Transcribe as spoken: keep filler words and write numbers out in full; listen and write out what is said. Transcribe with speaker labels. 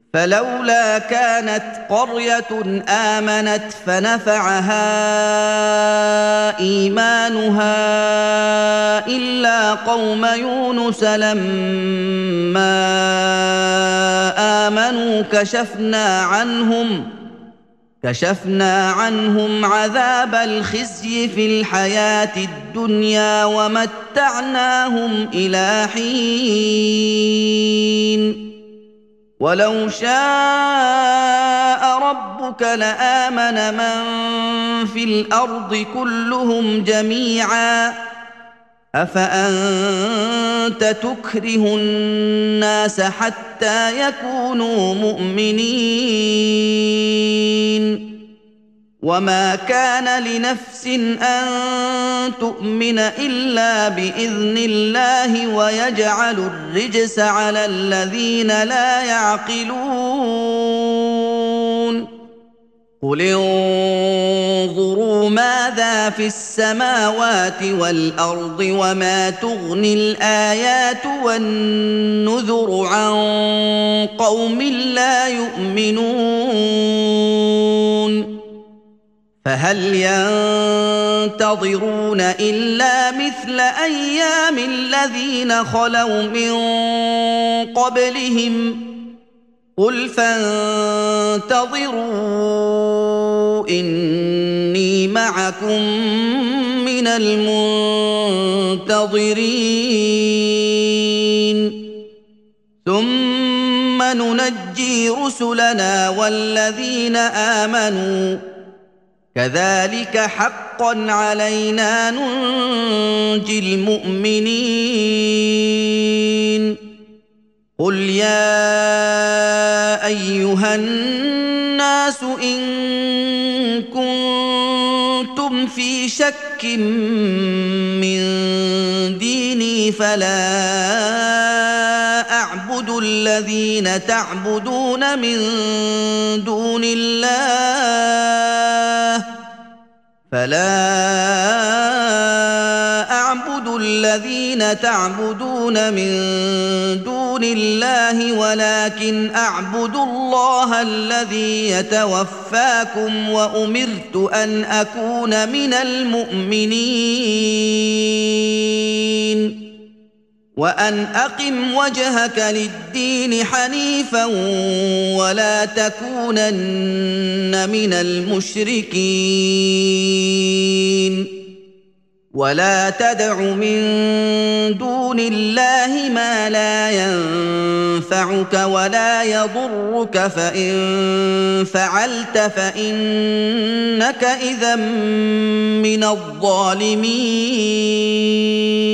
Speaker 1: فلولا كانت قرية آمنت فنفعها إيمانها إلا قوم يونس لما آمنوا كشفنا عنهم كشفنا عنهم عذاب الخزي في الحياة الدنيا ومتعناهم إلى حين ولو شاء ربك لآمن من في الأرض كلهم جميعا أفأنت تكره الناس حتى يكونوا مؤمنين وما كان لنفس أن تؤمن إلا بإذن الله ويجعل الرجس على الذين لا يعقلون قل انظروا ماذا في السماوات والأرض وما تغني الآيات والنذر عن قوم لا يؤمنون فهل ينتظرون إلا مثل أيام الذين خلوا من قبلهم قل فانتظروا إني معكم من المنتظرين ثم ننجي رسلنا والذين آمنوا كذلك حقا علينا ننجي المؤمنين قل يا أيها الناس إن كنتم في شك من ديني فلا أعبد الذين تعبدون من دون الله فلا أعبد الذين تعبدون من دون الله ولكن أعبد الله الذي يتوفاكم وأمرت أن أكون من المؤمنين وأن أقم وجهك للدين حنيفا ولا تكونن من المشركين ولا تدع من دون الله ما لا ينفعك ولا يضرك فإن فعلت فإنك إذا من الظالمين